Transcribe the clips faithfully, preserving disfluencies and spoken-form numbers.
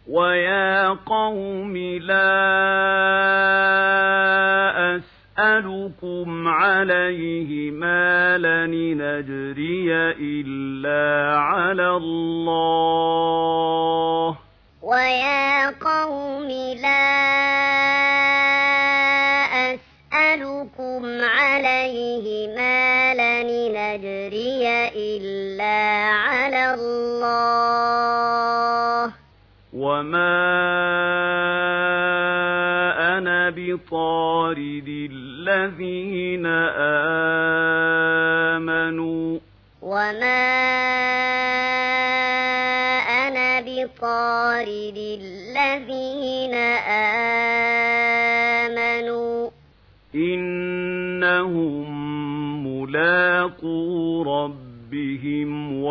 ويا قوم لا أسألكم عليه مالا إن أجري إلا على الله ويا قوم لا أسألكم عليه مالا إن أجري إلا على الله وما أنا بطارد الذين آمنوا وما أنا بطارد الذين آمنوا إنهم ملاقو ربهم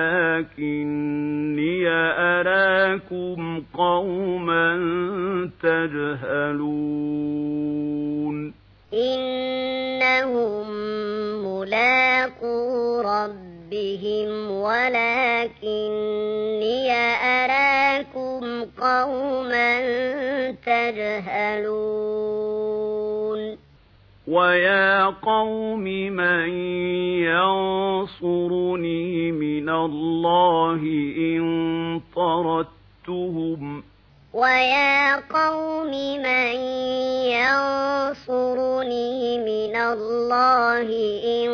ولكني أراكم قوما تجهلون إنهم ملاقو ربهم ولكني أراكم قوما تجهلون ويا قوم من ينصرني من الله إن طردتهم ويا قوم من ينصرني من الله إن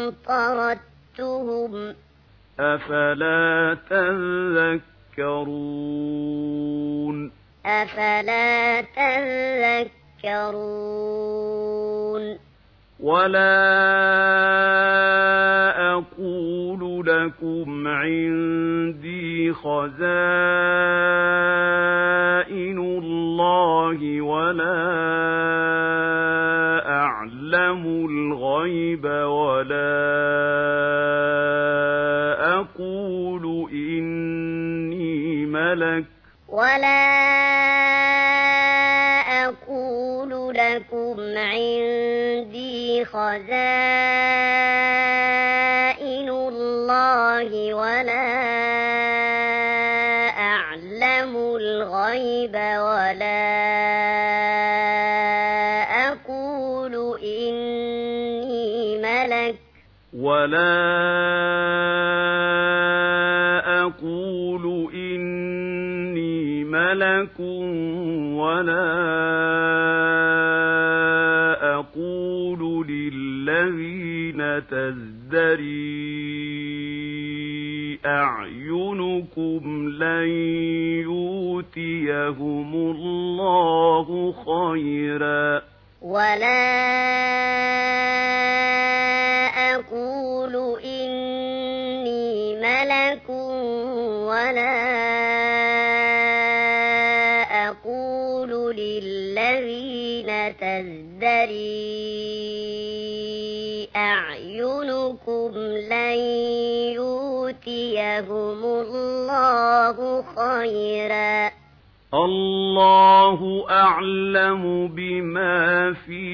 طردتهم أفلا تذكرون أفلا تذكرون ولا أقول لكم عندي خزائن الله ولا أعلم الغيب ولا أقول إني ملك ولا أقول لكم عندي خزائن الله ولا أعلم الغيب ولا أقول إني ملك ولا أقول إني ملك ولا أقول للذين تزدري أعينكم لن يؤتيهم الله خيرا ولا أقول إني ملك ولا أقول للذين تزدري أعينكم لن يؤتيهم الله خيرا الله أعلم بما في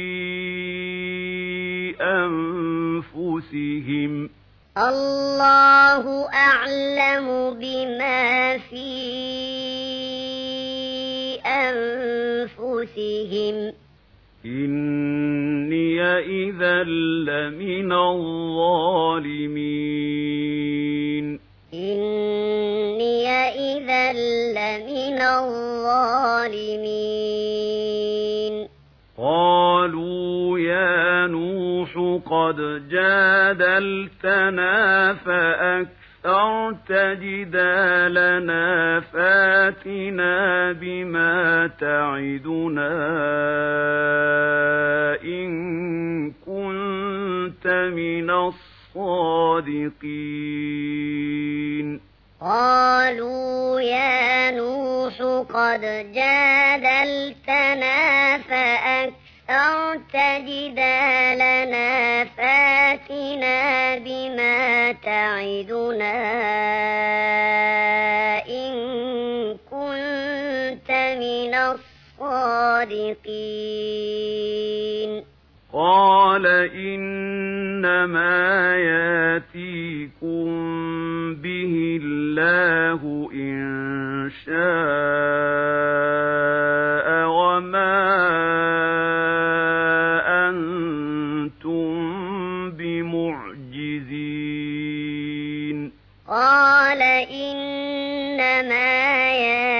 أنفسهم الله أعلم بما في أنفسهم إني إذا لمن الظالمين إني إذا لمن الظالمين قالوا يا نوح قد جادلتنا فأكثرت جدالنا فاتنا بما تعدنا إن كنت من الصادقين قالوا يا نوح قد جادلتنا فأكثرت جدالنا فاتنا بما تعدنا إن كنت من الصادقين قال إنما ياتيكم به الله إن شاء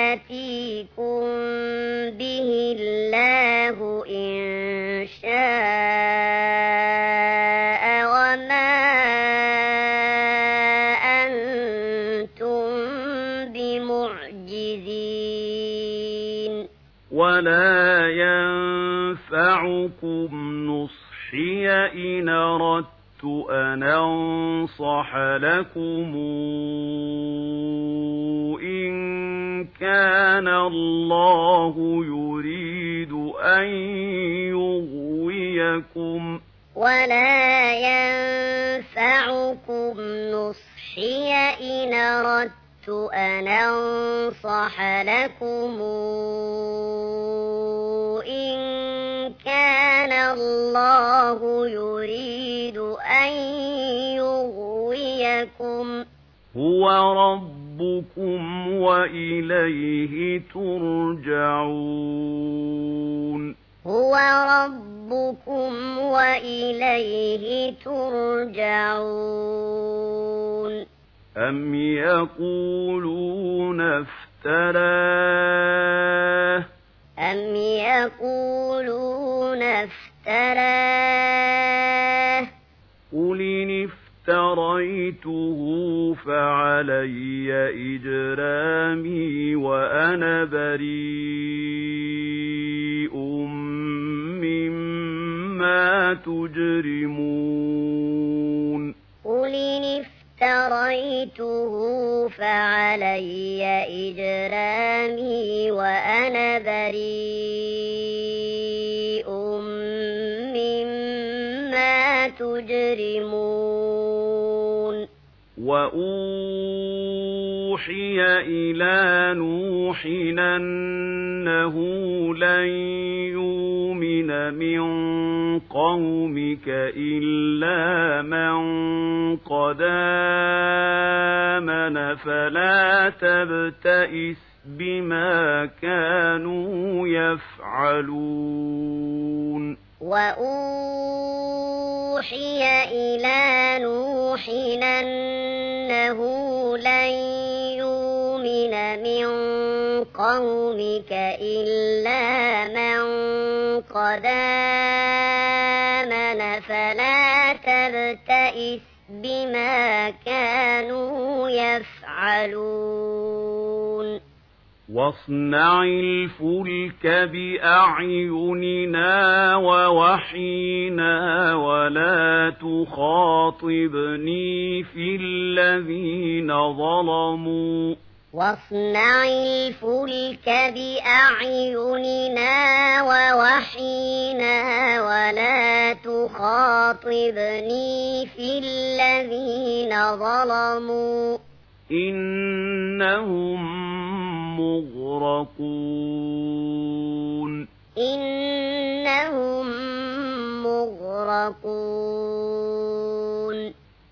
يأتيكم به الله إن شاء وما أنتم بمعجزين ولا ينفعكم نصحي إن أردت أن أنصح لكم إن كان الله يريد أن يغويكم ولا ينفعكم نصحي إن أردت أن أنصح لكم إن كان الله يريد أن يغويكم هو ربكم وإليه ترجعون هو ربكم وإليه ترجعون أم يقولون افتراه أم يقولون افتراه قل إن افتريته فعلي إجرامي وأنا بريء مما تجرمون قل إن افتريته فعلي إجرامي وأنا بريء مما تجرمون وأوحي إلى نوح أنه لن يؤمن من قومك إلا من قد آمن فلا تبتئس بما كانوا يفعلون وأوحي إلى نوح أنه لن يؤمن من قومك إلا من قد آمن فلا تبتئس بما كانوا يفعلون واصنع الفلك بأعيننا ووحينا ولا تخاطبني في الذين ظلموا واصنع الفلك بأعيننا ووحينا ولا تخاطبني في الذين ظلموا إنهم مغرقون إنهم مغرقون